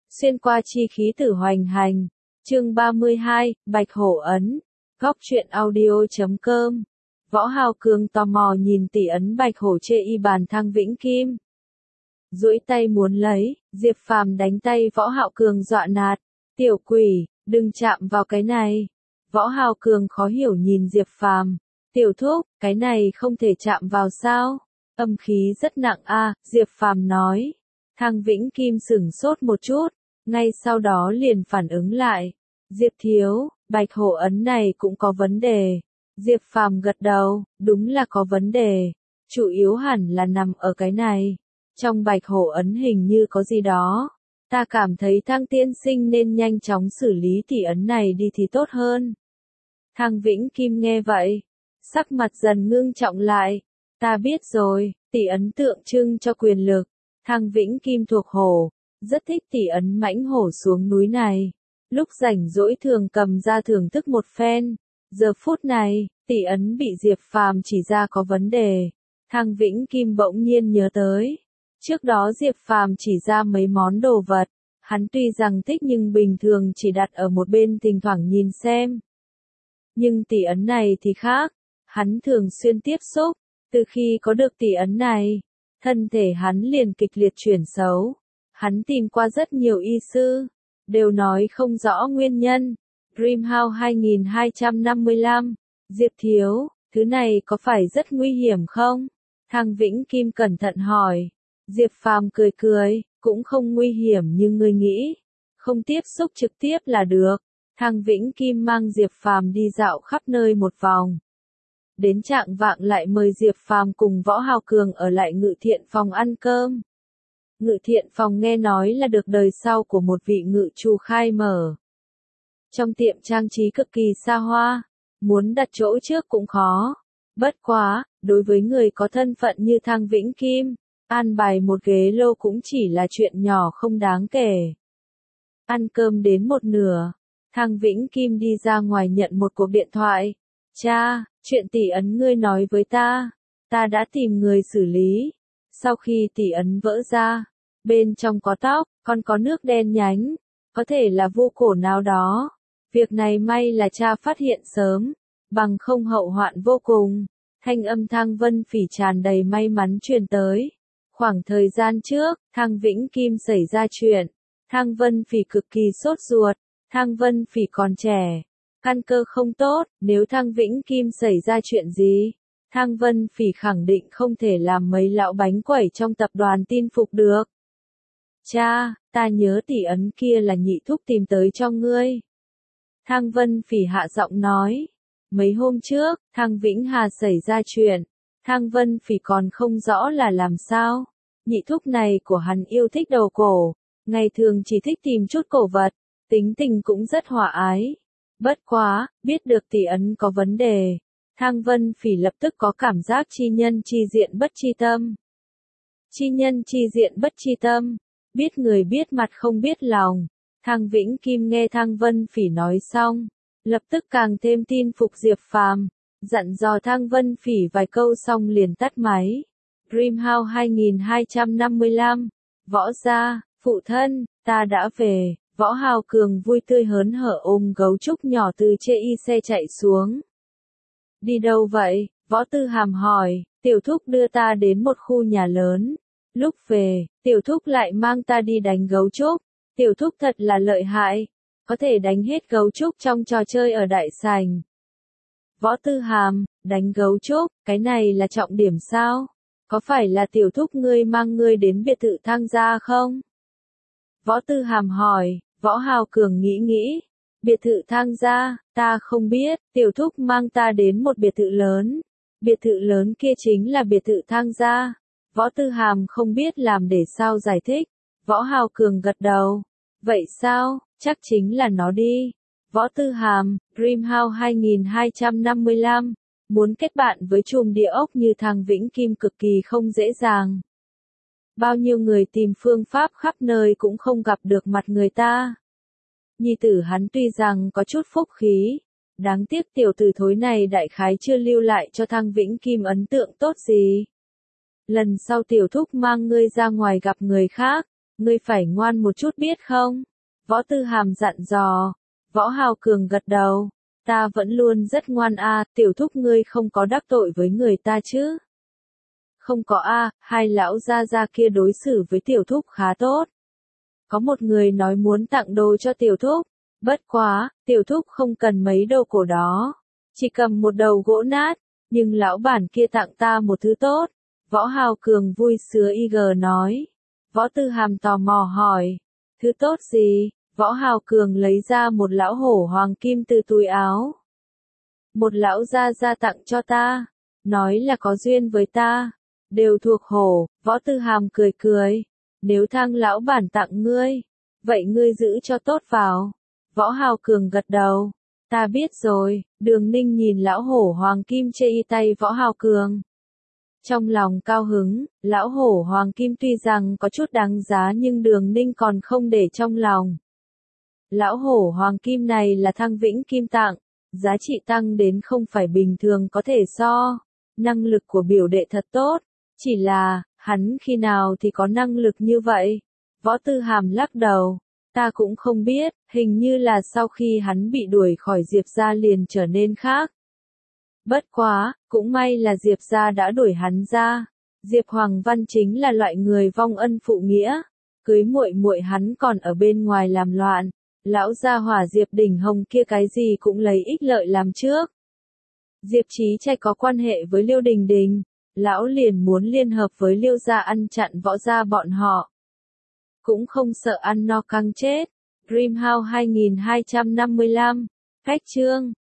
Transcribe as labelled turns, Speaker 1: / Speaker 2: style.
Speaker 1: xuyên qua chi khí tử hoành hành. Chương 32, Bạch Hổ ấn. Góc truyện audio.com. Võ Hào Cường tò mò nhìn tỷ ấn Bạch Hổ chê y bàn Thăng Vĩnh Kim. Duỗi tay muốn lấy, Diệp Phàm đánh tay Võ Hạo Cường dọa nạt. Tiểu quỷ, đừng chạm vào cái này. Võ Hào Cường khó hiểu nhìn Diệp Phàm. Tiểu thúc, cái này không thể chạm vào sao? Âm khí rất nặng a, Diệp Phàm nói. Thăng Vĩnh Kim sửng sốt một chút, ngay sau đó liền phản ứng lại. Diệp thiếu, Bạch Hổ ấn này cũng có vấn đề. Diệp Phàm gật đầu, đúng là có vấn đề. Chủ yếu hẳn là nằm ở cái này. Trong Bạch Hổ ấn hình như có gì đó. Ta cảm thấy Thăng tiên sinh nên nhanh chóng xử lý tỷ ấn này đi thì tốt hơn. Thăng Vĩnh Kim nghe vậy, sắc mặt dần ngưng trọng lại. Ta biết rồi, tỷ ấn tượng trưng cho quyền lực. Thăng Vĩnh Kim thuộc hổ, rất thích tỷ ấn mãnh hổ xuống núi này. Lúc rảnh rỗi thường cầm ra thưởng thức một phen. Giờ phút này, tỷ ấn bị Diệp Phàm chỉ ra có vấn đề. Thăng Vĩnh Kim bỗng nhiên nhớ tới. Trước đó Diệp Phàm chỉ ra mấy món đồ vật. Hắn tuy rằng thích nhưng bình thường chỉ đặt ở một bên thỉnh thoảng nhìn xem. Nhưng tỷ ấn này thì khác. Hắn thường xuyên tiếp xúc. Từ khi có được tỷ ấn này, thân thể hắn liền kịch liệt chuyển xấu. Hắn tìm qua rất nhiều y sư, đều nói không rõ nguyên nhân. Dreamhouse 2255, Diệp thiếu, thứ này có phải rất nguy hiểm không? Thăng Vĩnh Kim cẩn thận hỏi. Diệp Phàm cười cười, cũng không nguy hiểm như ngươi nghĩ. Không tiếp xúc trực tiếp là được. Thăng Vĩnh Kim mang Diệp Phàm đi dạo khắp nơi một vòng. Đến trạng vạng lại mời Diệp Phàm cùng Võ Hào Cường ở lại Ngự Thiện Phòng ăn cơm. Ngự Thiện Phòng nghe nói là được đời sau của một vị ngự chủ khai mở. Trong tiệm trang trí cực kỳ xa hoa, muốn đặt chỗ trước cũng khó. Bất quá, đối với người có thân phận như Thăng Vĩnh Kim, an bài một ghế lô cũng chỉ là chuyện nhỏ không đáng kể. Ăn cơm đến một nửa, Thăng Vĩnh Kim đi ra ngoài nhận một cuộc điện thoại. Cha, chuyện tỷ ấn ngươi nói với ta đã tìm người xử lý. Sau khi tỷ ấn vỡ ra, bên trong có tóc, còn có nước đen nhánh, có thể là vu cổ nào đó. Việc này may là cha phát hiện sớm, bằng không hậu hoạn vô cùng. Thanh âm Thăng Vân Phỉ tràn đầy may mắn truyền tới. Khoảng thời gian trước, Thăng Vĩnh Kim xảy ra chuyện. Thăng Vân Phỉ cực kỳ sốt ruột. Thăng Vân Phỉ còn trẻ, căn cơ không tốt, nếu Thăng Vĩnh Kim xảy ra chuyện gì, Thăng Vân Phỉ khẳng định không thể làm mấy lão bánh quẩy trong tập đoàn tin phục được. Cha, ta nhớ tỷ ấn kia là nhị thúc tìm tới cho ngươi. Thăng Vân Phỉ hạ giọng nói. Mấy hôm trước, Thăng Vĩnh Hà xảy ra chuyện. Thăng Vân Phỉ còn không rõ là làm sao. Nhị thúc này của hắn yêu thích đầu cổ. Ngày thường chỉ thích tìm chút cổ vật. Tính tình cũng rất hòa ái. Bất quá, biết được tỷ ấn có vấn đề. Thăng Vân Phỉ lập tức có cảm giác chi nhân chi diện bất chi tâm. Chi nhân chi diện bất chi tâm. Biết người biết mặt không biết lòng. Thăng Vĩnh Kim nghe Thăng Vân Phỉ nói xong, lập tức càng thêm tin phục Diệp Phàm, dặn dò Thăng Vân Phỉ vài câu xong liền tắt máy. Dreamhouse 2255, Võ gia, phụ thân, ta đã về. Võ Hào Cường vui tươi hớn hở ôm gấu trúc nhỏ từ chê y xe chạy xuống. Đi đâu vậy? Võ Tư Hàm hỏi. Tiểu thúc đưa ta đến một khu nhà lớn. Lúc về, tiểu thúc lại mang ta đi đánh gấu trúc. Tiểu thúc thật là lợi hại. Có thể đánh hết gấu trúc trong trò chơi ở đại sảnh. Võ Tư Hàm, đánh gấu trúc, cái này là trọng điểm sao? Có phải là tiểu thúc ngươi mang ngươi đến biệt thự Thăng gia không? Võ Tư Hàm hỏi. Võ Hào Cường nghĩ. Biệt thự Thăng gia, ta không biết, tiểu thúc mang ta đến một biệt thự lớn. Biệt thự lớn kia chính là biệt thự Thăng gia. Võ Tư Hàm không biết làm để sao giải thích. Võ Hào Cường gật đầu. Vậy sao, chắc chính là nó đi. Võ Tư Hàm, Dreamhouse 2255, muốn kết bạn với chùm địa ốc như Thăng Vĩnh Kim cực kỳ không dễ dàng. Bao nhiêu người tìm phương pháp khắp nơi cũng không gặp được mặt người ta. Nhi tử hắn tuy rằng có chút phúc khí, đáng tiếc tiểu tử thối này đại khái chưa lưu lại cho Thăng Vĩnh Kim ấn tượng tốt gì. Lần sau tiểu thúc mang ngươi ra ngoài gặp người khác, Ngươi phải ngoan một chút biết không? Võ Tư Hàm dặn dò. Võ Hào Cường gật đầu. Ta vẫn luôn rất ngoan tiểu thúc ngươi không có đắc tội với người ta chứ? Không có hai lão gia gia kia đối xử với tiểu thúc khá tốt. Có một người nói muốn tặng đồ cho tiểu thúc. Bất quá, tiểu thúc không cần mấy đồ cổ đó. Chỉ cầm một đầu gỗ nát. Nhưng lão bản kia tặng ta một thứ tốt. Võ Hào Cường vui sướng nói. Võ Tư Hàm tò mò hỏi. Thứ tốt gì? Võ Hào Cường lấy ra một lão hổ hoàng kim từ túi áo. Một lão gia gia tặng cho ta. Nói là có duyên với ta. Đều thuộc hổ. Võ Tư Hàm cười cười. Nếu Thang lão bản tặng ngươi, vậy ngươi giữ cho tốt vào. Võ Hào Cường gật đầu. Ta biết rồi. Đường Ninh nhìn lão hổ hoàng kim trên tay Võ Hào Cường. Trong lòng cao hứng, lão hổ hoàng kim tuy rằng có chút đáng giá nhưng Đường Ninh còn không để trong lòng. Lão hổ hoàng kim này là Thang Vĩnh Kim tặng, giá trị tăng đến không phải bình thường có thể so. Năng lực của biểu đệ thật tốt, chỉ là, hắn khi nào thì có năng lực như vậy? Võ Tư Hàm lắc đầu. Ta cũng không biết, hình như là sau khi hắn bị đuổi khỏi Diệp gia liền trở nên khác. Bất quá, cũng may là Diệp gia đã đuổi hắn ra. Diệp Hoàng Văn chính là loại người vong ân phụ nghĩa. Cưới muội muội hắn còn ở bên ngoài làm loạn. Lão gia hỏa Diệp Đình Hồng kia cái gì cũng lấy ích lợi làm trước. Diệp Chí Trạch có quan hệ với Liêu Đình Đình. Lão liền muốn liên hợp với Liêu gia ăn chặn Võ gia bọn họ. Cũng không sợ ăn no căng chết. Dreamhouse 2255. Khách chương.